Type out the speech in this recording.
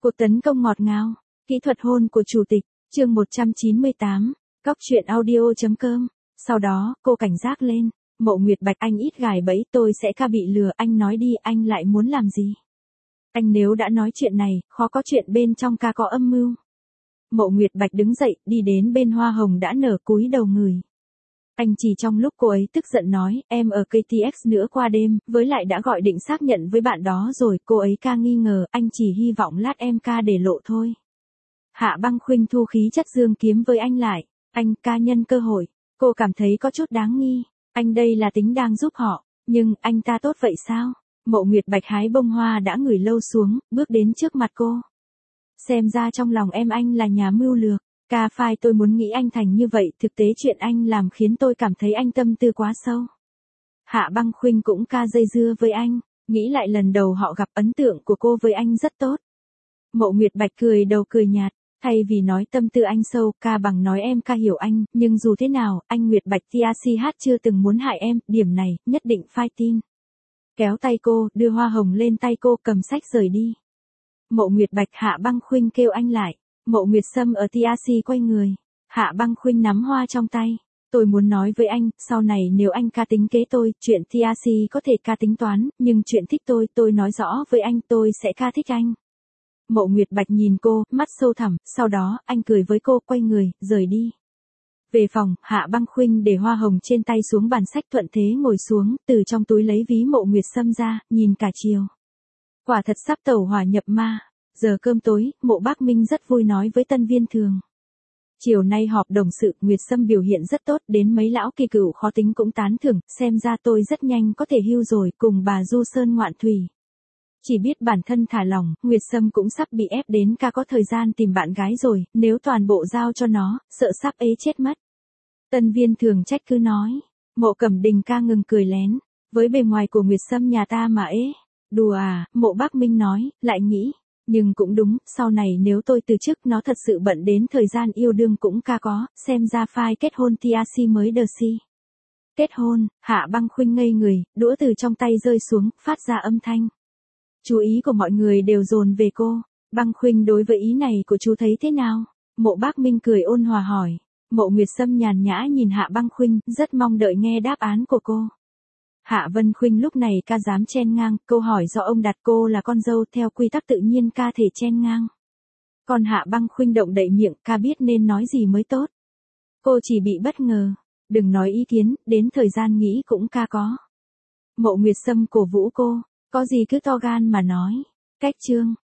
Cuộc tấn công ngọt ngào, kỹ thuật hôn của chủ tịch, chương 198, Cóc truyện audio.com. Sau đó, cô cảnh giác lên, Mộ Nguyệt Bạch anh ít gài bẫy tôi sẽ ca bị lừa, anh nói đi anh lại muốn làm gì? Anh nếu đã nói chuyện này, khó có chuyện bên trong ca có âm mưu. Mộ Nguyệt Bạch đứng dậy, đi đến bên hoa hồng đã nở cúi đầu ngửi. Anh chỉ trong lúc cô ấy tức giận nói, em ở KTX nữa qua đêm, với lại đã gọi định xác nhận với bạn đó rồi, cô ấy ca nghi ngờ, anh chỉ hy vọng lát em ca để lộ thôi. Hạ Băng Khuynh thu khí chất dương kiếm với anh lại, anh ca nhân cơ hội, cô cảm thấy có chút đáng nghi, anh đây là tính đang giúp họ, nhưng anh ta tốt vậy sao? Mộ Nguyệt Bạch hái bông hoa đã ngửi lâu xuống, bước đến trước mặt cô. Xem ra trong lòng em anh là nhà mưu lược. Ca phai tôi muốn nghĩ anh thành như vậy, thực tế chuyện anh làm khiến tôi cảm thấy anh tâm tư quá sâu. Hạ Băng Khuynh cũng ca dây dưa với anh, nghĩ lại lần đầu họ gặp ấn tượng của cô với anh rất tốt. Mộ Nguyệt Bạch cười đầu cười nhạt, thay vì nói tâm tư anh sâu, ca bằng nói em ca hiểu anh, nhưng dù thế nào, anh Nguyệt Bạch TACH chưa từng muốn hại em, điểm này, nhất định phai tin. Kéo tay cô, đưa hoa hồng lên tay cô, cầm sách rời đi. Mộ Nguyệt Bạch Hạ Băng Khuynh kêu anh lại. Mộ Nguyệt Sâm ở TAC quay người. Hạ Băng Khuynh nắm hoa trong tay. Tôi muốn nói với anh, sau này nếu anh ca tính kế tôi, chuyện TAC có thể ca tính toán, nhưng chuyện thích tôi nói rõ với anh tôi sẽ ca thích anh. Mộ Nguyệt Bạch nhìn cô, mắt sâu thẳm, sau đó, anh cười với cô, quay người, rời đi. Về phòng, Hạ Băng Khuynh để hoa hồng trên tay xuống bàn sách thuận thế ngồi xuống, từ trong túi lấy ví Mộ Nguyệt Sâm ra, nhìn cả chiều. Quả thật sắp tẩu hỏa nhập ma. Giờ cơm tối, Mộ Bác Minh rất vui nói với Tân Viên Thường. Chiều nay họp đồng sự, Nguyệt Sâm biểu hiện rất tốt, đến mấy lão kỳ cựu khó tính cũng tán thưởng, xem ra tôi rất nhanh có thể hưu rồi, cùng bà Du Sơn ngoạn thủy. Chỉ biết bản thân thả lỏng, Nguyệt Sâm cũng sắp bị ép đến ca có thời gian tìm bạn gái rồi, nếu toàn bộ giao cho nó, sợ sắp ế chết mất. Tân Viên Thường trách cứ nói, Mộ Cẩm Đình ca ngừng cười lén, với bề ngoài của Nguyệt Sâm nhà ta mà ế. Đùa à, Mộ Bác Minh nói, lại nghĩ. Nhưng cũng đúng, sau này nếu tôi từ chức nó thật sự bận đến thời gian yêu đương cũng ca có, xem ra phai kết hôn TAC mới đờ si. Kết hôn, Hạ Băng Khuynh ngây người, đũa từ trong tay rơi xuống, phát ra âm thanh. Chú ý của mọi người đều dồn về cô. Băng Khuynh đối với ý này của chú thấy thế nào? Mộ Bác Minh cười ôn hòa hỏi. Mộ Nguyệt Sâm nhàn nhã nhìn Hạ Băng Khuynh, rất mong đợi nghe đáp án của cô. Hạ Vân Khuynh lúc này ca dám chen ngang, câu hỏi do ông đặt cô là con dâu, theo quy tắc tự nhiên ca thể chen ngang. Còn Hạ Băng Khuynh động đậy miệng, ca biết nên nói gì mới tốt. Cô chỉ bị bất ngờ, đừng nói ý kiến, đến thời gian nghĩ cũng ca có. Mộ Nguyệt Sâm cổ vũ cô, có gì cứ to gan mà nói. Cách chương.